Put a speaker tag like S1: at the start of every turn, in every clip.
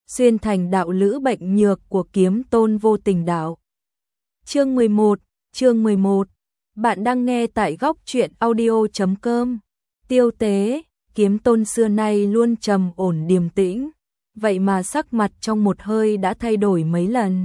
S1: xuyên thành đạo lữ bệnh nhược của kiếm tôn vô tình đạo. Chương 11, bạn đang nghe tại góc truyện audio.com. Tiêu Tế, kiếm tôn xưa nay luôn trầm ổn điềm tĩnh, vậy mà sắc mặt trong một hơi đã thay đổi mấy lần.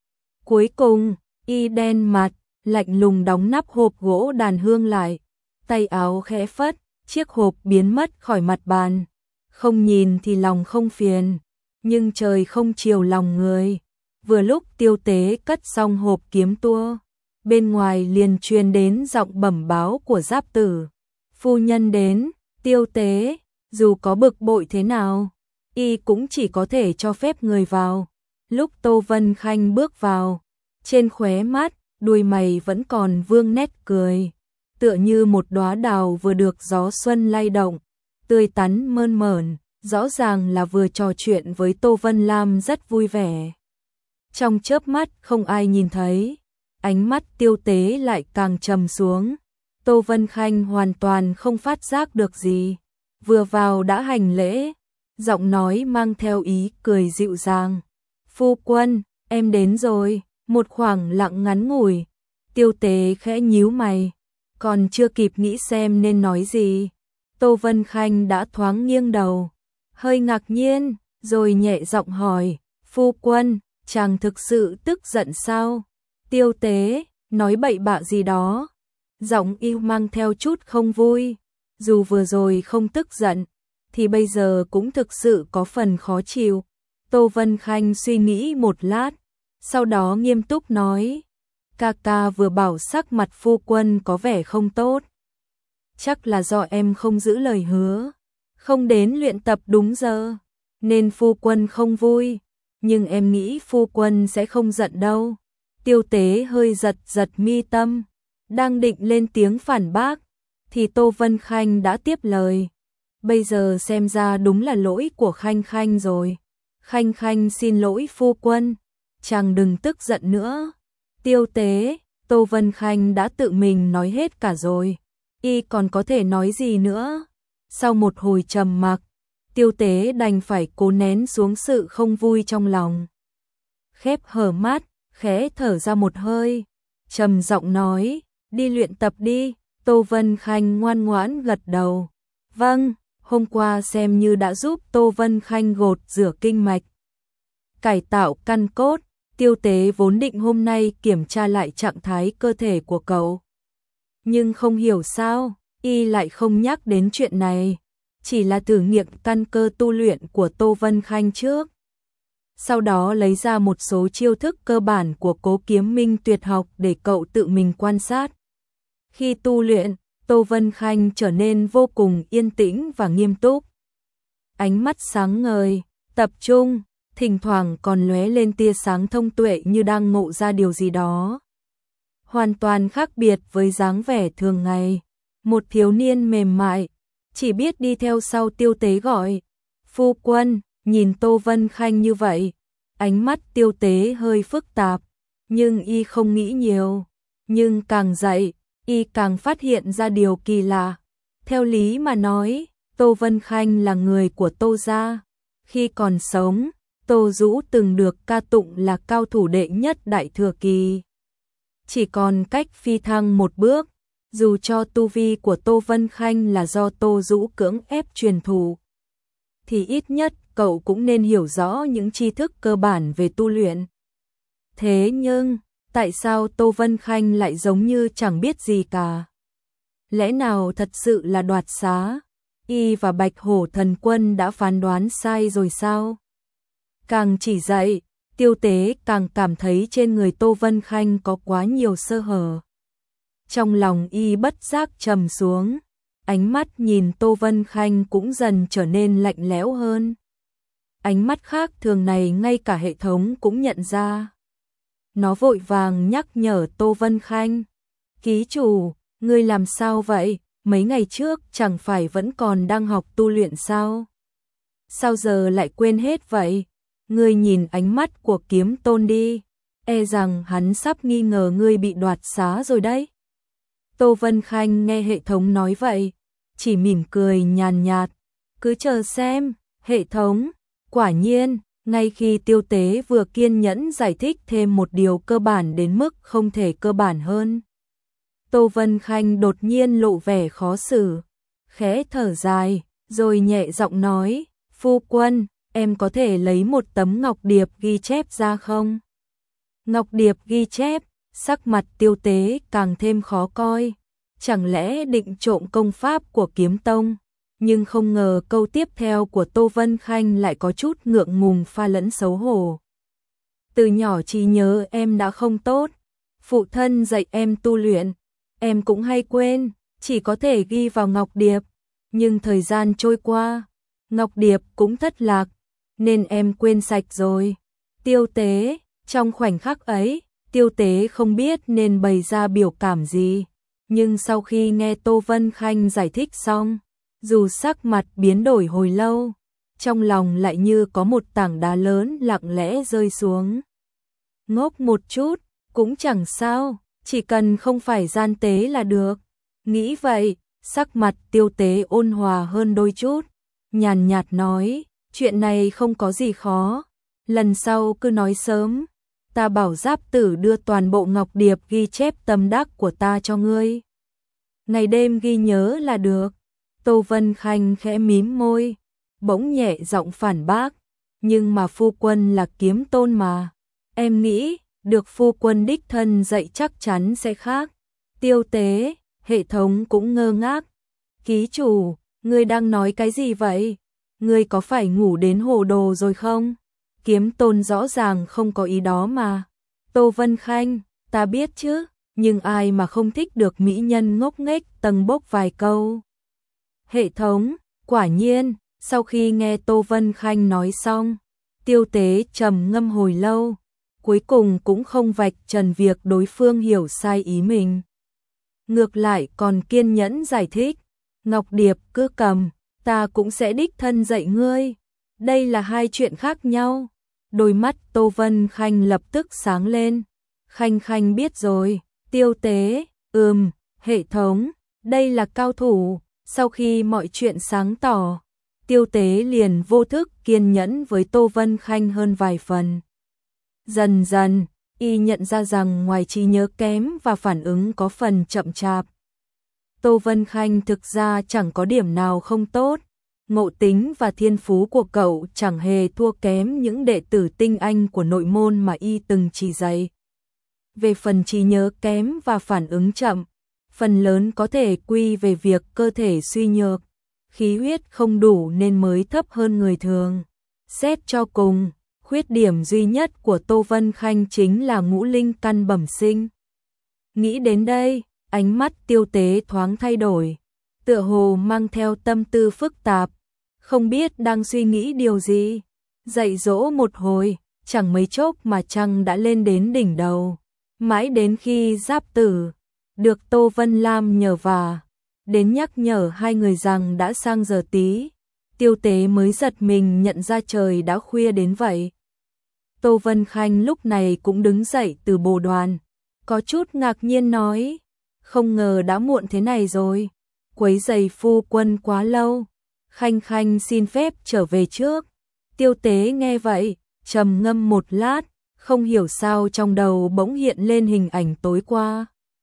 S1: Cuối cùng, y đen mặt, lạnh lùng đóng nắp hộp gỗ đàn hương lại, tay áo khẽ phất, chiếc hộp biến mất khỏi mặt bàn. Không nhìn thì lòng không phiền, nhưng trời không chiều lòng người. Vừa lúc Tiêu Tế cất xong hộp kiếm tua, bên ngoài liền truyền đến giọng bẩm báo của Giáp Tử. Phu nhân đến. Tiêu Tế, dù có bực bội thế nào, y cũng chỉ có thể cho phép người vào. Lúc Tô Vân Khanh bước vào, trên khóe mắt, đuôi mày vẫn còn vương nét cười, tựa như một đóa đào vừa được gió xuân lay động, tươi tắn mơn mởn, rõ ràng là vừa trò chuyện với Tô Vân Lam rất vui vẻ. Trong chớp mắt không ai nhìn thấy, ánh mắt Tiêu Tế lại càng trầm xuống. Tô Vân Khanh hoàn toàn không phát giác được gì, vừa vào đã hành lễ, giọng nói mang theo ý cười dịu dàng. Phu quân, em đến rồi. Một khoảng lặng ngắn ngủi, Tiêu Tế khẽ nhíu mày, còn chưa kịp nghĩ xem nên nói gì, Tô Vân Khanh đã thoáng nghiêng đầu, hơi ngạc nhiên, rồi nhẹ giọng hỏi, phu quân, chàng thực sự tức giận sao? Tiêu Tế, nói bậy bạ gì đó, giọng yêu mang theo chút không vui, dù vừa rồi không tức giận, thì bây giờ cũng thực sự có phần khó chịu. Tô Vân Khanh suy nghĩ một lát, sau đó nghiêm túc nói, ca ca vừa bảo sắc mặt phu quân có vẻ không tốt. Chắc là do em không giữ lời hứa, không đến luyện tập đúng giờ, nên phu quân không vui, nhưng em nghĩ phu quân sẽ không giận đâu. Tiêu Tế hơi giật giật mi tâm, đang định lên tiếng phản bác, thì Tô Vân Khanh đã tiếp lời. Bây giờ xem ra đúng là lỗi của Khanh Khanh rồi. Khanh Khanh xin lỗi phu quân, chàng đừng tức giận nữa. Tiêu Tế, Tô Vân Khanh đã tự mình nói hết cả rồi, y còn có thể nói gì nữa. Sau một hồi trầm mặc, Tiêu Tế đành phải cố nén xuống sự không vui trong lòng. Khép hờ mắt, khẽ thở ra một hơi, trầm giọng nói, đi luyện tập đi. Tô Vân Khanh ngoan ngoãn gật đầu. Vâng, hôm qua xem như đã giúp Tô Vân Khanh gột rửa kinh mạch, cải tạo căn cốt. Tiêu Tế vốn định hôm nay kiểm tra lại trạng thái cơ thể của cậu, nhưng không hiểu sao, y lại không nhắc đến chuyện này, chỉ là thử nghiệm căn cơ tu luyện của Tô Vân Khanh trước. Sau đó lấy ra một số chiêu thức cơ bản của Cố Kiếm Minh tuyệt học để cậu tự mình quan sát. Khi tu luyện, Tô Vân Khanh trở nên vô cùng yên tĩnh và nghiêm túc. Ánh mắt sáng ngời, tập trung, thỉnh thoảng còn lóe lên tia sáng thông tuệ như đang ngộ ra điều gì đó. Hoàn toàn khác biệt với dáng vẻ thường ngày, một thiếu niên mềm mại, chỉ biết đi theo sau Tiêu Tế gọi. Phu quân, nhìn Tô Vân Khanh như vậy, ánh mắt Tiêu Tế hơi phức tạp, nhưng y không nghĩ nhiều. Nhưng càng dạy, y càng phát hiện ra điều kỳ lạ. Theo lý mà nói, Tô Vân Khanh là người của Tô gia. Khi còn sống, Tô Dũ từng được ca tụng là cao thủ đệ nhất đại thừa kỳ. Chỉ còn cách phi thăng một bước, dù cho tu vi của Tô Vân Khanh là do Tô Dũ cưỡng ép truyền thụ, thì ít nhất cậu cũng nên hiểu rõ những tri thức cơ bản về tu luyện. Thế nhưng, tại sao Tô Vân Khanh lại giống như chẳng biết gì cả? Lẽ nào thật sự là đoạt xá? Y và Bạch Hổ Thần Quân đã phán đoán sai rồi sao? Càng chỉ dạy, Tiêu Tế càng cảm thấy trên người Tô Vân Khanh có quá nhiều sơ hở. Trong lòng y bất giác trầm xuống, ánh mắt nhìn Tô Vân Khanh cũng dần trở nên lạnh lẽo hơn. Ánh mắt khác thường này ngay cả hệ thống cũng nhận ra. Nó vội vàng nhắc nhở Tô Vân Khanh. Ký chủ, ngươi làm sao vậy? Mấy ngày trước chẳng phải vẫn còn đang học tu luyện sao? Sao giờ lại quên hết vậy? Ngươi nhìn ánh mắt của Kiếm Tôn đi, e rằng hắn sắp nghi ngờ ngươi bị đoạt xá rồi đấy. Tô Vân Khanh nghe hệ thống nói vậy, chỉ mỉm cười nhàn nhạt, cứ chờ xem. Hệ thống, quả nhiên, Ngay khi Tiêu Tế vừa kiên nhẫn giải thích thêm một điều cơ bản đến mức không thể cơ bản hơn, Tô Vân Khanh đột nhiên lộ vẻ khó xử, khẽ thở dài, rồi nhẹ giọng nói, phu quân, em có thể lấy một tấm ngọc điệp ghi chép ra không? Ngọc điệp ghi chép, sắc mặt Tiêu Tế càng thêm khó coi, chẳng lẽ định trộm công pháp của Kiếm Tông? Nhưng không ngờ câu tiếp theo của Tô Vân Khanh lại có chút ngượng ngùng pha lẫn xấu hổ. Từ nhỏ trí nhớ em đã không tốt, phụ thân dạy em tu luyện, em cũng hay quên, chỉ có thể ghi vào ngọc điệp, nhưng thời gian trôi qua, ngọc điệp cũng thất lạc, nên em quên sạch rồi. Tiêu Tế, trong khoảnh khắc ấy, Tiêu Tế không biết nên bày ra biểu cảm gì, nhưng sau khi nghe Tô Vân Khanh giải thích xong, dù sắc mặt biến đổi hồi lâu, trong lòng lại như có một tảng đá lớn lặng lẽ rơi xuống. Ngốc một chút, cũng chẳng sao, chỉ cần không phải gian tế là được. Nghĩ vậy, sắc mặt Tiêu Tế ôn hòa hơn đôi chút, nhàn nhạt nói, chuyện này không có gì khó, lần sau cứ nói sớm, ta bảo Giáp Tử đưa toàn bộ ngọc điệp ghi chép tâm đắc của ta cho ngươi. Ngày đêm ghi nhớ là được. Tô Vân Khanh khẽ mím môi, bỗng nhẹ giọng phản bác, nhưng mà phu quân là Kiếm Tôn mà, em nghĩ, được phu quân đích thân dạy chắc chắn sẽ khác. Tiêu Tế, hệ thống cũng ngơ ngác. Ký chủ, ngươi đang nói cái gì vậy? Ngươi có phải ngủ đến hồ đồ rồi không? Kiếm Tôn rõ ràng không có ý đó mà. Tô Vân Khanh, ta biết chứ, nhưng ai mà không thích được mỹ nhân ngốc nghếch tầng bốc vài câu. Hệ thống, quả nhiên, sau khi nghe Tô Vân Khanh nói xong, Tiêu Tế trầm ngâm hồi lâu, cuối cùng cũng không vạch trần việc đối phương hiểu sai ý mình. Ngược lại còn kiên nhẫn giải thích, Ngọc Điệp cứ cầm, ta cũng sẽ đích thân dạy ngươi. Đây là hai chuyện khác nhau. Đôi mắt Tô Vân Khanh lập tức sáng lên. Khanh Khanh biết rồi, Tiêu Tế, hệ thống, đây là cao thủ. Sau khi mọi chuyện sáng tỏ, Tiêu Tế liền vô thức kiên nhẫn với Tô Vân Khanh hơn vài phần. Dần dần, y nhận ra rằng ngoài trí nhớ kém và phản ứng có phần chậm chạp, Tô Vân Khanh thực ra chẳng có điểm nào không tốt. Ngộ tính và thiên phú của cậu chẳng hề thua kém những đệ tử tinh anh của nội môn mà y từng chỉ dạy. Về phần trí nhớ kém và phản ứng chậm, phần lớn có thể quy về việc cơ thể suy nhược, khí huyết không đủ nên mới thấp hơn người thường. Xét cho cùng, khuyết điểm duy nhất của Tô Vân Khanh chính là ngũ linh căn bẩm sinh. Nghĩ đến đây, ánh mắt Tiêu Tế thoáng thay đổi, tựa hồ mang theo tâm tư phức tạp, không biết đang suy nghĩ điều gì. Dạy dỗ một hồi, chẳng mấy chốc mà trăng đã lên đến đỉnh đầu. Mãi đến khi Giáp Tử được Tô Vân Lam nhờ vả, đến nhắc nhở hai người rằng đã sang giờ tí, Tiêu Tế mới giật mình nhận ra trời đã khuya đến vậy. Tô Vân Khanh lúc này cũng đứng dậy từ bồ đoàn, có chút ngạc nhiên nói, không ngờ đã muộn thế này rồi, quấy rầy phu quân quá lâu, Khanh Khanh xin phép trở về trước. Tiêu Tế nghe vậy, trầm ngâm một lát, không hiểu sao trong đầu bỗng hiện lên hình ảnh tối qua.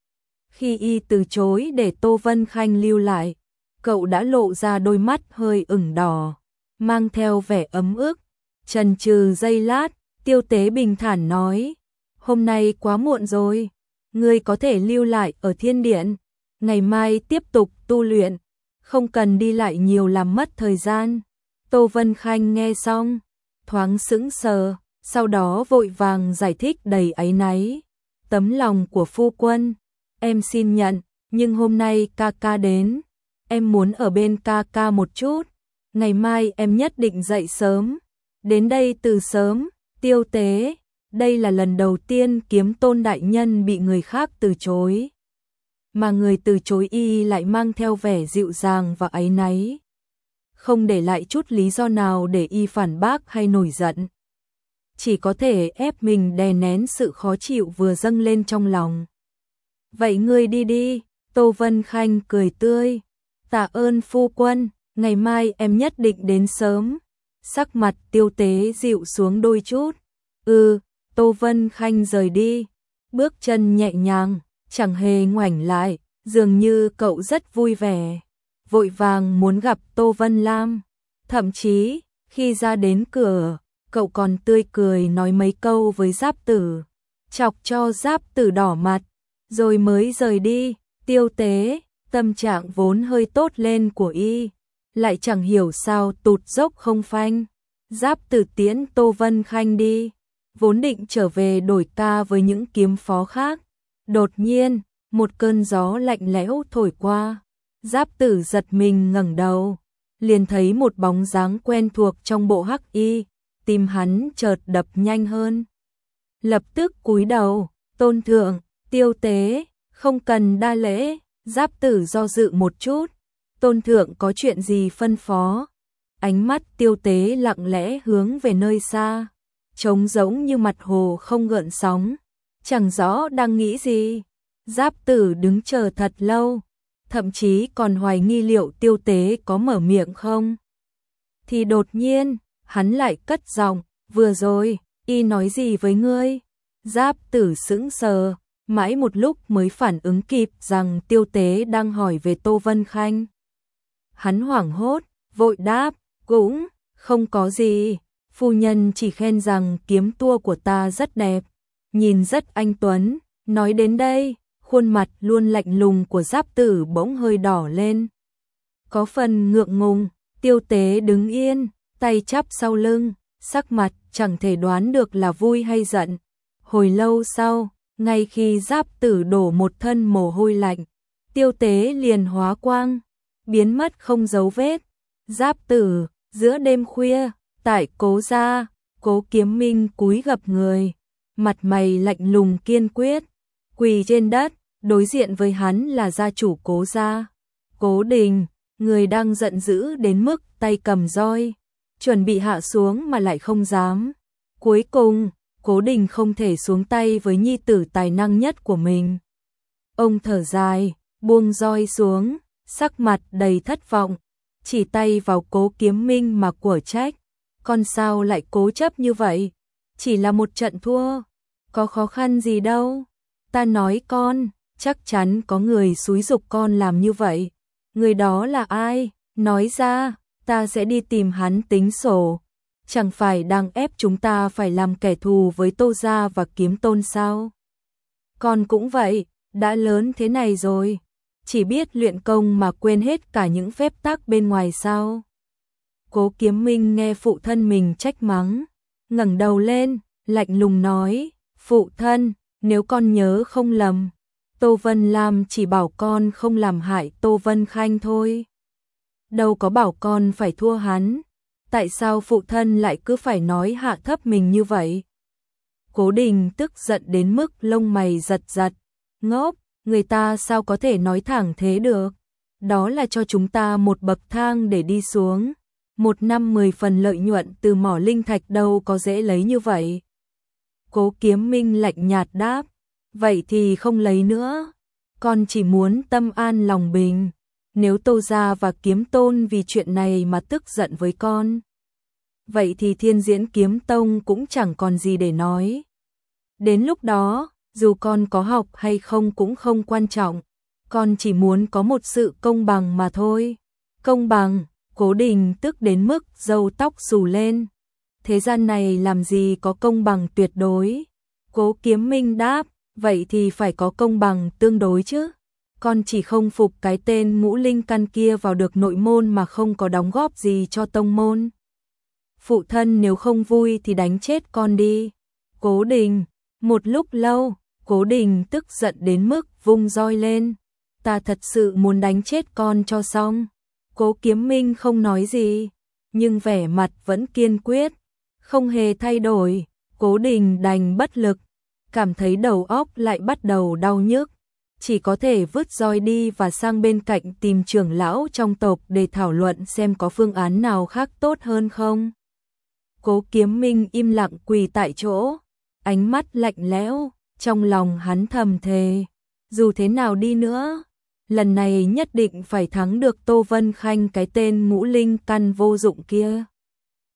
S1: Khi y từ chối để Tô Vân Khanh lưu lại, cậu đã lộ ra đôi mắt hơi ửng đỏ, mang theo vẻ ấm ức. Chần chừ giây lát, Tiêu Tế bình thản nói, hôm nay quá muộn rồi, ngươi có thể lưu lại ở thiên điện, ngày mai tiếp tục tu luyện, không cần đi lại nhiều làm mất thời gian. Tô Vân Khanh nghe xong, thoáng sững sờ, sau đó vội vàng giải thích đầy áy náy, tấm lòng của phu quân, em xin nhận, nhưng hôm nay ca ca đến, em muốn ở bên ca ca một chút, ngày mai em nhất định dậy sớm, đến đây từ sớm. Tiêu Tế, đây là lần đầu tiên Kiếm Tôn đại nhân bị người khác từ chối, mà người từ chối y lại mang theo vẻ dịu dàng và áy náy, không để lại chút lý do nào để y phản bác hay nổi giận, chỉ có thể ép mình đè nén sự khó chịu vừa dâng lên trong lòng. Vậy ngươi đi đi. Tô Vân Khanh cười tươi, tạ ơn phu quân, ngày mai em nhất định đến sớm. sắc mặt Tiêu Tế dịu xuống đôi chút. Tô Vân Khanh rời đi, bước chân nhẹ nhàng, chẳng hề ngoảnh lại, dường như cậu rất vui vẻ, vội vàng muốn gặp Tô Vân Lam. Thậm chí, khi ra đến cửa, cậu còn tươi cười nói mấy câu với Giáp Tử, chọc cho Giáp Tử đỏ mặt, rồi mới rời đi. Tiêu Tế, tâm trạng vốn hơi tốt lên của y, lại chẳng hiểu sao tụt dốc không phanh. Giáp Tử tiễn Tô Vân Khanh đi, vốn định trở về đổi ca với những kiếm phó khác. Đột nhiên, một cơn gió lạnh lẽo thổi qua. Giáp Tử giật mình ngẩng đầu, liền thấy một bóng dáng quen thuộc trong bộ hắc y, tim hắn chợt đập nhanh hơn. Lập tức cúi đầu, tôn thượng, Tiêu Tế, không cần đa lễ. Giáp Tử do dự một chút, tôn thượng có chuyện gì phân phó? Ánh mắt Tiêu Tế lặng lẽ hướng về nơi xa, trống rỗng như mặt hồ không gợn sóng, chẳng rõ đang nghĩ gì. Giáp Tử đứng chờ thật lâu, thậm chí còn hoài nghi liệu Tiêu Tế có mở miệng không. Thì đột nhiên, hắn lại cất giọng, vừa rồi, y nói gì với ngươi? Giáp Tử sững sờ, mãi một lúc mới phản ứng kịp rằng Tiêu Tế đang hỏi về Tô Vân Khanh. Hắn hoảng hốt, vội đáp, cũng không có gì, phu nhân chỉ khen rằng kiếm tua của ta rất đẹp, nhìn rất anh tuấn. Nói đến đây, khuôn mặt luôn lạnh lùng của Giáp Tử bỗng hơi đỏ lên, có phần ngượng ngùng. Tiêu Tế đứng yên, tay chắp sau lưng, sắc mặt chẳng thể đoán được là vui hay giận. Hồi lâu sau, ngay khi Giáp Tử đổ một thân mồ hôi lạnh, Tiêu Tế liền hóa quang, biến mất không dấu vết. Giáp Tử, giữa đêm khuya, tại Cố gia, Cố Kiếm Minh cúi gập người, mặt mày lạnh lùng kiên quyết, quỳ trên đất, đối diện với hắn là gia chủ Cố gia, Cố Đình, người đang giận dữ đến mức tay cầm roi, chuẩn bị hạ xuống mà lại không dám. Cuối cùng, Cố Đình không thể xuống tay với nhi tử tài năng nhất của mình. Ông thở dài, buông roi xuống, sắc mặt đầy thất vọng, chỉ tay vào Cố Kiếm Minh mà của trách. Con sao lại cố chấp như vậy? Chỉ là một trận thua, có khó khăn gì đâu. Ta nói con, chắc chắn có người xúi giục con làm như vậy. Người đó là ai? Nói ra, ta sẽ đi tìm hắn tính sổ. Chẳng phải đang ép chúng ta phải làm kẻ thù với Tô gia và Kiếm Tôn sao? Con cũng vậy, đã lớn thế này rồi, chỉ biết luyện công mà quên hết cả những phép tắc bên ngoài sao? Cố Kiếm Minh nghe phụ thân mình trách mắng, ngẩng đầu lên, lạnh lùng nói, phụ thân, nếu con nhớ không lầm, Tô Vân Lam chỉ bảo con không làm hại Tô Vân Khanh thôi. Đâu có bảo con phải thua hắn. Tại sao phụ thân lại cứ phải nói hạ thấp mình như vậy? Cố Đình tức giận đến mức lông mày giật giật, ngốc, người ta sao có thể nói thẳng thế được? Đó là cho chúng ta một bậc thang để đi xuống. 1 năm 10 phần lợi nhuận từ mỏ linh thạch đâu có dễ lấy như vậy. Cố Kiếm Minh lạnh nhạt đáp, vậy thì không lấy nữa. Con chỉ muốn tâm an lòng bình. Nếu Tô gia và Kiếm Tôn vì chuyện này mà tức giận với con, vậy thì Thiên Diễn Kiếm Tông cũng chẳng còn gì để nói. Đến lúc đó, dù con có học hay không cũng không quan trọng, con chỉ muốn có một sự công bằng mà thôi. Công bằng? Cố Đình tức đến mức râu tóc xù lên. Thế gian này làm gì có công bằng tuyệt đối? Cố Kiếm Minh đáp, vậy thì phải có công bằng tương đối chứ. Con chỉ không phục cái tên ngũ linh căn kia vào được nội môn mà không có đóng góp gì cho tông môn. Phụ thân nếu không vui thì đánh chết con đi. Cố Đình, một lúc lâu, Cố Đình tức giận đến mức vung roi lên. Ta thật sự muốn đánh chết con cho xong. Cố Kiếm Minh không nói gì, nhưng vẻ mặt vẫn kiên quyết, không hề thay đổi. Cố Đình đành bất lực, cảm thấy đầu óc lại bắt đầu đau nhức, chỉ có thể vứt roi đi và sang bên cạnh tìm trưởng lão trong tộc để thảo luận xem có phương án nào khác tốt hơn không. Cố Kiếm Minh im lặng quỳ tại chỗ, ánh mắt lạnh lẽo, trong lòng hắn thầm thề, dù thế nào đi nữa, lần này nhất định phải thắng được Tô Vân Khanh, cái tên ngũ linh căn vô dụng kia.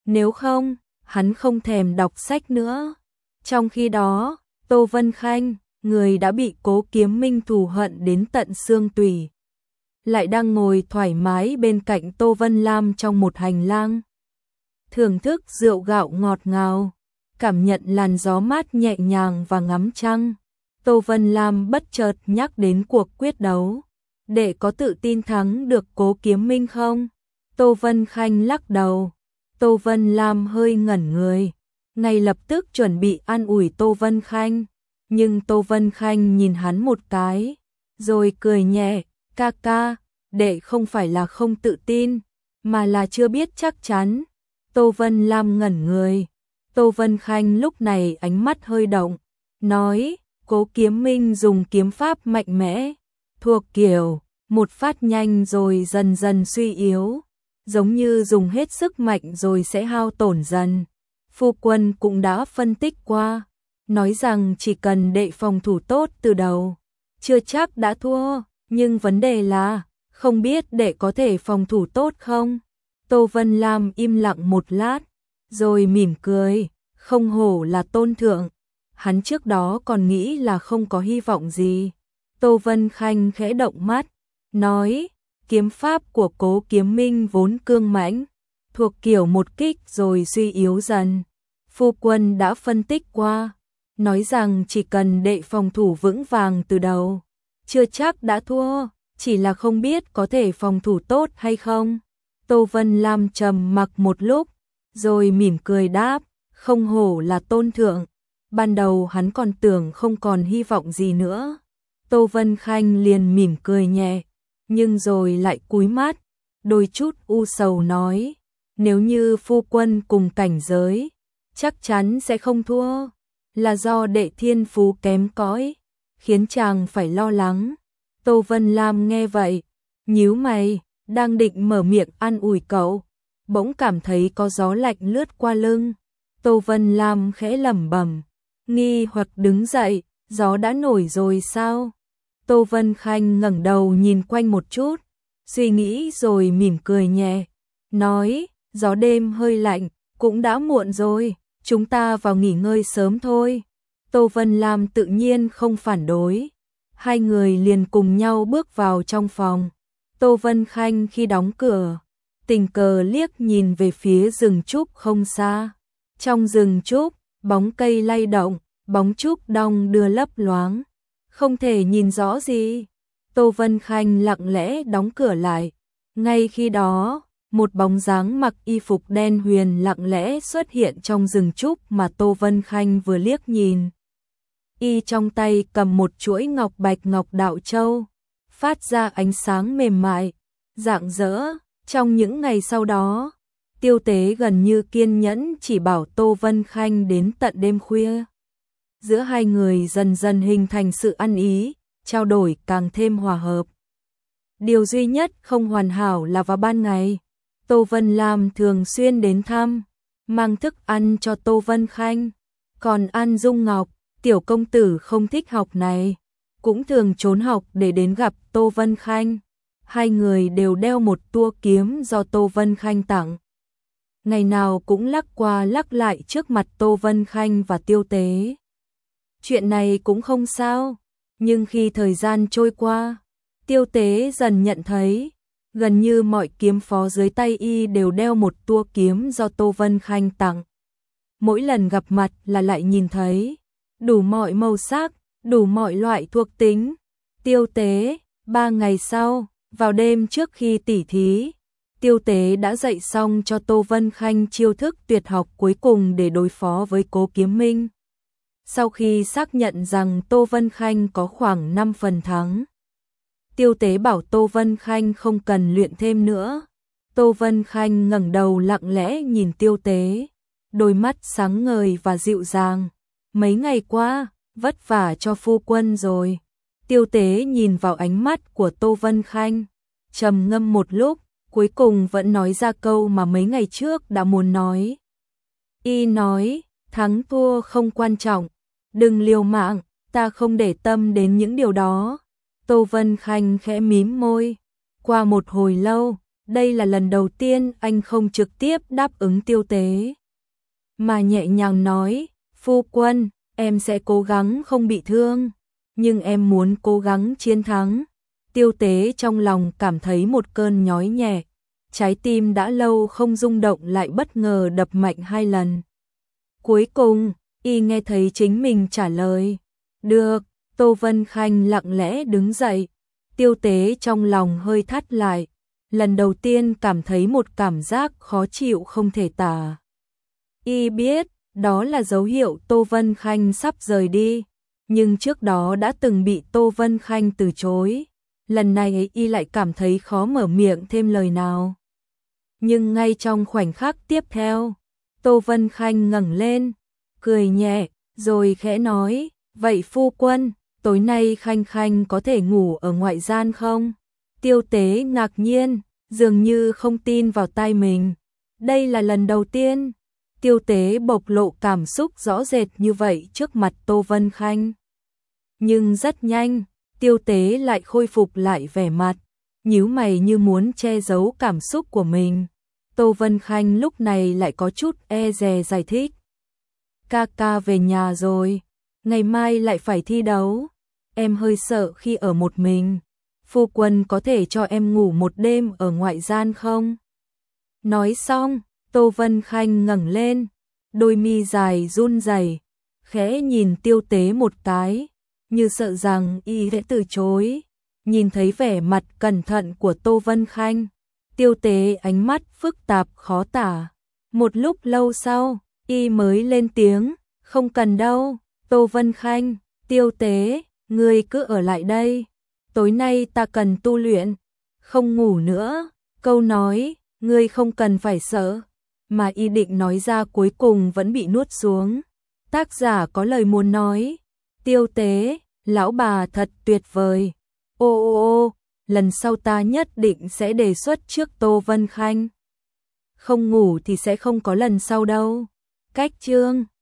S1: nếu không, hắn không thèm đọc sách nữa. Trong khi đó, Tô Vân Khanh, người đã bị Cố Kiếm Minh thù hận đến tận xương tủy, lại đang ngồi thoải mái bên cạnh Tô Vân Lam trong một hành lang, thưởng thức rượu gạo ngọt ngào, cảm nhận làn gió mát nhẹ nhàng và ngắm trăng. Tô Vân Lam bất chợt nhắc đến cuộc quyết đấu. Đệ có tự tin thắng được Cố Kiếm Minh không? Tô Vân Khanh lắc đầu. Tô Vân Lam hơi ngẩn người, ngay lập tức chuẩn bị an ủi Tô Vân Khanh. Nhưng Tô Vân Khanh nhìn hắn một cái, rồi cười nhẹ, ca ca, đệ không phải là không tự tin, mà là chưa biết chắc chắn. Tô Vân Lam ngẩn người. Tô Vân Khanh lúc này ánh mắt hơi động, nói, Cố Kiếm Minh dùng kiếm pháp mạnh mẽ, thuộc kiểu, một phát nhanh rồi dần dần suy yếu, giống như dùng hết sức mạnh rồi sẽ hao tổn dần. Phu quân cũng đã phân tích qua, nói rằng chỉ cần đệ phòng thủ tốt từ đầu, chưa chắc đã thua, nhưng vấn đề là, không biết đệ có thể phòng thủ tốt không? Tô Vân Lam im lặng một lát, rồi mỉm cười, không hổ là tôn thượng. Hắn trước đó còn nghĩ là không có hy vọng gì. Tô Vân Khanh khẽ động mắt, nói, kiếm pháp của Cố Kiếm Minh vốn cương mãnh, thuộc kiểu một kích rồi suy yếu dần. Phu quân đã phân tích qua, nói rằng chỉ cần đệ phòng thủ vững vàng từ đầu, chưa chắc đã thua, chỉ là không biết có thể phòng thủ tốt hay không. Tô Vân Lam trầm mặc một lúc, rồi mỉm cười đáp, không hổ là tôn thượng. Ban đầu hắn còn tưởng không còn hy vọng gì nữa. Tô Vân Khanh liền mỉm cười nhẹ, nhưng rồi lại cúi mắt, đôi chút u sầu nói, nếu như phu quân cùng cảnh giới, chắc chắn sẽ không thua, là do đệ thiên phú kém cỏi, khiến chàng phải lo lắng. Tô Vân Lam nghe vậy, nhíu mày, đang định mở miệng an ủi cậu, bỗng cảm thấy có gió lạnh lướt qua lưng. Tô Vân Lam khẽ lẩm bẩm, nghi hoặc đứng dậy, gió đã nổi rồi sao? Tô Vân Khanh ngẩng đầu nhìn quanh một chút, suy nghĩ rồi mỉm cười nhẹ, nói, gió đêm hơi lạnh, cũng đã muộn rồi, chúng ta vào nghỉ ngơi sớm thôi. Tô Vân Lam tự nhiên không phản đối, hai người liền cùng nhau bước vào trong phòng. Tô Vân Khanh khi đóng cửa, tình cờ liếc nhìn về phía rừng trúc không xa. Trong rừng trúc, bóng cây lay động, bóng trúc đong đưa lấp loáng, không thể nhìn rõ gì. Tô Vân Khanh lặng lẽ đóng cửa lại. Ngay khi đó, một bóng dáng mặc y phục đen huyền lặng lẽ xuất hiện trong rừng trúc mà Tô Vân Khanh vừa liếc nhìn. Y trong tay cầm một chuỗi ngọc bạch ngọc đạo châu, phát ra ánh sáng mềm mại, rạng rỡ. Trong những ngày sau đó, Tiêu Tế gần như kiên nhẫn chỉ bảo Tô Vân Khanh đến tận đêm khuya. Giữa hai người dần dần hình thành sự ăn ý, trao đổi càng thêm hòa hợp. Điều duy nhất không hoàn hảo là vào ban ngày, Tô Vân Lam thường xuyên đến thăm, mang thức ăn cho Tô Vân Khanh. Còn An Dung Ngọc, tiểu công tử không thích học này, cũng thường trốn học để đến gặp Tô Vân Khanh. Hai người đều đeo một tua kiếm do Tô Vân Khanh tặng. Ngày nào cũng lắc qua lắc lại trước mặt Tô Vân Khanh và Tiêu Tế. Chuyện này cũng không sao, nhưng khi thời gian trôi qua, Tiêu Tế dần nhận thấy, gần như mọi kiếm phó dưới tay y đều đeo một tua kiếm do Tô Vân Khanh tặng. Mỗi lần gặp mặt là lại nhìn thấy, đủ mọi màu sắc, đủ mọi loại thuộc tính. Tiêu Tế, 3 ngày sau, vào đêm trước khi tỉ thí, Tiêu Tế đã dạy xong cho Tô Vân Khanh chiêu thức tuyệt học cuối cùng để đối phó với Cố Kiếm Minh. Sau khi xác nhận rằng Tô Vân Khanh có khoảng 5 phần thắng, Tiêu Tế bảo Tô Vân Khanh không cần luyện thêm nữa. Tô Vân Khanh ngẩng đầu lặng lẽ nhìn Tiêu Tế, đôi mắt sáng ngời và dịu dàng. Mấy ngày qua, vất vả cho phu quân rồi. Tiêu Tế nhìn vào ánh mắt của Tô Vân Khanh, trầm ngâm một lúc, cuối cùng vẫn nói ra câu mà mấy ngày trước đã muốn nói. Y nói, thắng thua không quan trọng, đừng liều mạng, ta không để tâm đến những điều đó. Tô Vân Khanh khẽ mím môi. Qua một hồi lâu, Đây là lần đầu tiên anh không trực tiếp đáp ứng Tiêu Tế, mà nhẹ nhàng nói, phu quân, em sẽ cố gắng không bị thương, nhưng em muốn cố gắng chiến thắng. Tiêu Tế trong lòng cảm thấy một cơn nhói nhẹ, trái tim đã lâu không rung động lại bất ngờ đập mạnh 2 lần. Cuối cùng, y nghe thấy chính mình trả lời. Được, Tô Vân Khanh lặng lẽ đứng dậy. Tiêu Tế trong lòng hơi thắt lại, lần đầu tiên cảm thấy một cảm giác khó chịu không thể tả. Y biết, đó là dấu hiệu Tô Vân Khanh sắp rời đi, nhưng trước đó đã từng bị Tô Vân Khanh từ chối. Lần này y lại cảm thấy khó mở miệng thêm lời nào. Nhưng ngay trong khoảnh khắc tiếp theo, Tô Vân Khanh ngẩng lên, cười nhẹ, rồi khẽ nói, vậy phu quân, tối nay Khanh Khanh có thể ngủ ở ngoại gian không? Tiêu Tế ngạc nhiên, dường như không tin vào tai mình. Đây là lần đầu tiên Tiêu Tế bộc lộ cảm xúc rõ rệt như vậy trước mặt Tô Vân Khanh. Nhưng rất nhanh, Tiêu Tế lại khôi phục lại vẻ mặt, nhíu mày như muốn che giấu cảm xúc của mình. Tô Vân Khanh lúc này lại có chút e dè giải thích. Ca ca về nhà rồi, ngày mai lại phải thi đấu. Em hơi sợ khi ở một mình. Phu quân có thể cho em ngủ một đêm ở ngoại gian không? Nói xong, Tô Vân Khanh ngẩng lên, đôi mi dài run rẩy, khẽ nhìn Tiêu Tế một cái, như sợ rằng y sẽ từ chối. Nhìn thấy vẻ mặt cẩn thận của Tô Vân Khanh, Tiêu Tế ánh mắt phức tạp khó tả. Một lúc lâu sau, y mới lên tiếng, không cần đâu, Tô Vân Khanh, Tiêu Tế, ngươi cứ ở lại đây. Tối nay ta cần tu luyện, không ngủ nữa. Câu nói, ngươi không cần phải sợ, mà y định nói ra cuối cùng vẫn bị nuốt xuống. Tác giả có lời muốn nói, Tiêu Tế, lão bà thật tuyệt vời. Ô, lần sau ta nhất định sẽ đề xuất trước Tô Vân Khanh. Không ngủ thì sẽ không có lần sau đâu. Cách chương